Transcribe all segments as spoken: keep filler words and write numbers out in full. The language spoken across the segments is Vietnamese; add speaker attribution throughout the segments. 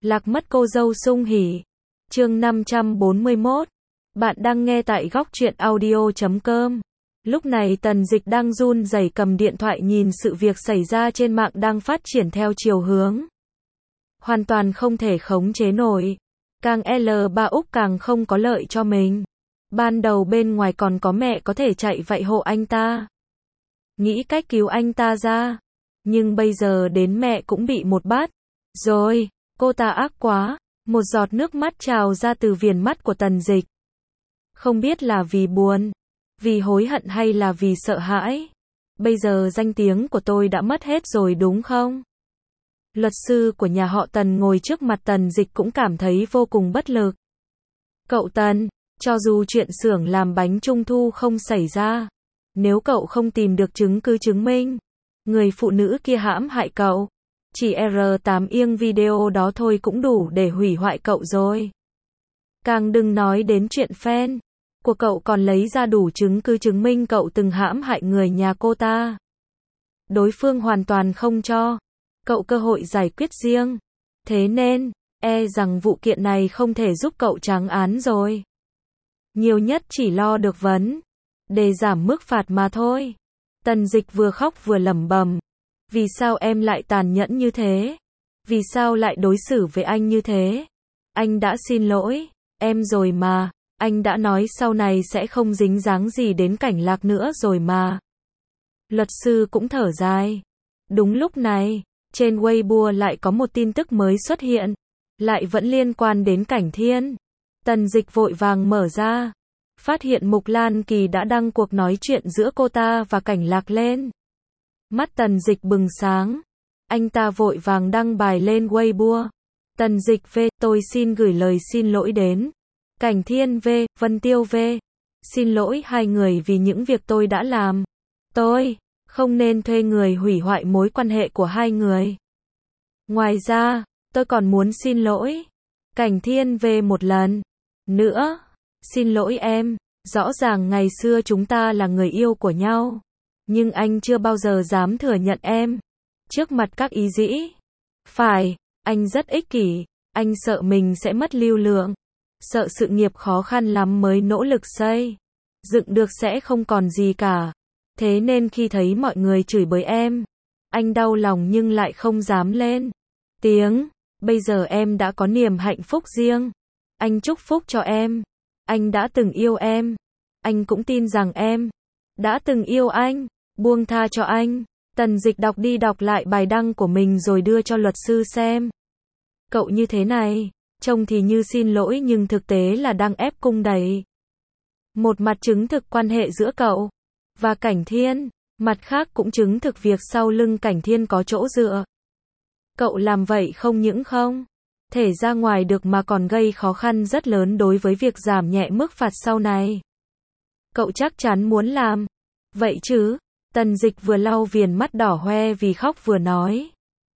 Speaker 1: Lạc mất cô dâu sung hỉ. Chương năm trăm bốn mươi mốt. Bạn đang nghe tại góc truyện audio chấm com. Lúc này Tần Dịch đang run rẩy cầm điện thoại nhìn sự việc xảy ra trên mạng đang phát triển theo chiều hướng hoàn toàn không thể khống chế nổi. Càng L ba Úc càng không có lợi cho mình. Ban đầu bên ngoài còn có mẹ có thể chạy vậy hộ anh ta, nghĩ cách cứu anh ta ra. Nhưng bây giờ đến mẹ cũng bị một bát. Rồi, cô ta ác quá. Một giọt nước mắt trào ra từ viền mắt của Tần Dịch. Không biết là vì buồn, vì hối hận hay là vì sợ hãi. Bây giờ danh tiếng của tôi đã mất hết rồi đúng không? Luật sư của nhà họ Tần ngồi trước mặt Tần Dịch cũng cảm thấy vô cùng bất lực. Cậu Tần, cho dù chuyện xưởng làm bánh trung thu không xảy ra, nếu cậu không tìm được chứng cứ chứng minh người phụ nữ kia hãm hại cậu, chỉ R tám yên video đó thôi cũng đủ để hủy hoại cậu rồi. Càng đừng nói đến chuyện fan của cậu còn lấy ra đủ chứng cứ chứng minh cậu từng hãm hại người nhà cô ta. Đối phương hoàn toàn không cho cậu cơ hội giải quyết riêng. Thế nên, e rằng vụ kiện này không thể giúp cậu trắng án rồi. Nhiều nhất chỉ lo được vấn đề giảm mức phạt mà thôi. Tần Dịch vừa khóc vừa lẩm bẩm. Vì sao em lại tàn nhẫn như thế? Vì sao lại đối xử với anh như thế? Anh đã xin lỗi em rồi mà. Anh đã nói sau này sẽ không dính dáng gì đến Cảnh Lạc nữa rồi mà. Luật sư cũng thở dài. Đúng lúc này, trên Weibo lại có một tin tức mới xuất hiện. Lại vẫn liên quan đến Cảnh Thiên. Tần Dịch vội vàng mở ra. Phát hiện Mục Lan Kỳ đã đăng cuộc nói chuyện giữa cô ta và Cảnh Lạc lên. Mắt Tần Dịch bừng sáng. Anh ta vội vàng đăng bài lên Weibo. Tần Dịch V, tôi xin gửi lời xin lỗi đến Cảnh Thiên V, Vân Tiêu V. Xin lỗi hai người vì những việc tôi đã làm. Tôi không nên thuê người hủy hoại mối quan hệ của hai người. Ngoài ra, tôi còn muốn xin lỗi Cảnh Thiên V một lần nữa. Xin lỗi em, rõ ràng ngày xưa chúng ta là người yêu của nhau. Nhưng anh chưa bao giờ dám thừa nhận em trước mặt các ý dĩ. Phải, anh rất ích kỷ. Anh sợ mình sẽ mất lưu lượng. Sợ sự nghiệp khó khăn lắm mới nỗ lực xây dựng được sẽ không còn gì cả. Thế nên khi thấy mọi người chửi bới em, anh đau lòng nhưng lại không dám lên tiếng. Bây giờ em đã có niềm hạnh phúc riêng. Anh chúc phúc cho em. Anh đã từng yêu em. Anh cũng tin rằng em đã từng yêu anh. Buông tha cho anh. Tần Dịch đọc đi đọc lại bài đăng của mình rồi đưa cho luật sư xem. Cậu như thế này, trông thì như xin lỗi nhưng thực tế là đang ép cung đẩy. Một mặt chứng thực quan hệ giữa cậu và Cảnh Thiên, mặt khác cũng chứng thực việc sau lưng Cảnh Thiên có chỗ dựa. Cậu làm vậy không những không thể ra ngoài được mà còn gây khó khăn rất lớn đối với việc giảm nhẹ mức phạt sau này. Cậu chắc chắn muốn làm vậy chứ? Tần Dịch vừa lau viền mắt đỏ hoe vì khóc vừa nói.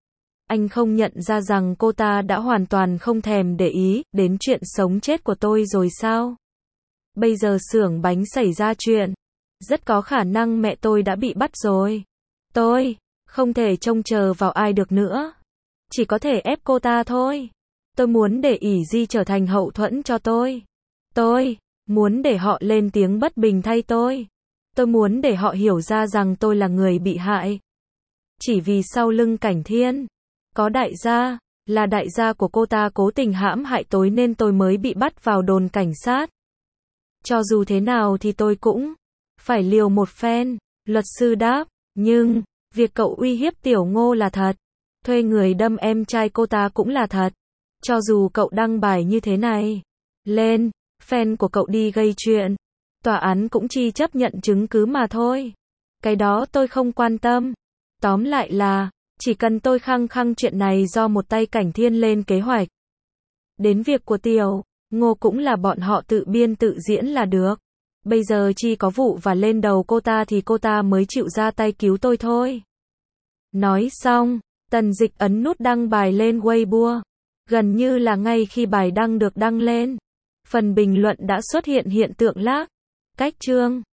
Speaker 1: Anh không nhận ra rằng cô ta đã hoàn toàn không thèm để ý đến chuyện sống chết của tôi rồi sao? Bây giờ xưởng bánh xảy ra chuyện, rất có khả năng mẹ tôi đã bị bắt rồi. Tôi không thể trông chờ vào ai được nữa. Chỉ có thể ép cô ta thôi. Tôi muốn để ỷ Di trở thành hậu thuẫn cho tôi. Tôi muốn để họ lên tiếng bất bình thay tôi. Tôi muốn để họ hiểu ra rằng tôi là người bị hại. Chỉ vì sau lưng Cảnh Thiên có đại gia, là đại gia của cô ta cố tình hãm hại tôi nên tôi mới bị bắt vào đồn cảnh sát. Cho dù thế nào thì tôi cũng phải liều một phen. Luật sư đáp, nhưng việc cậu uy hiếp Tiểu Ngô là thật. Thuê người đâm em trai cô ta cũng là thật. Cho dù cậu đăng bài như thế này lên, fan của cậu đi gây chuyện, tòa án cũng chỉ chấp nhận chứng cứ mà thôi. Cái đó tôi không quan tâm. Tóm lại là, chỉ cần tôi khăng khăng chuyện này do một tay Cảnh Thiên lên kế hoạch. Đến việc của Tiểu Ngô cũng là bọn họ tự biên tự diễn là được. Bây giờ chỉ có vụ và lên đầu cô ta thì cô ta mới chịu ra tay cứu tôi thôi. Nói xong, Tần Dịch ấn nút đăng bài lên Weibo. Gần như là ngay khi bài đăng được đăng lên, phần bình luận đã xuất hiện hiện tượng lag cách chương.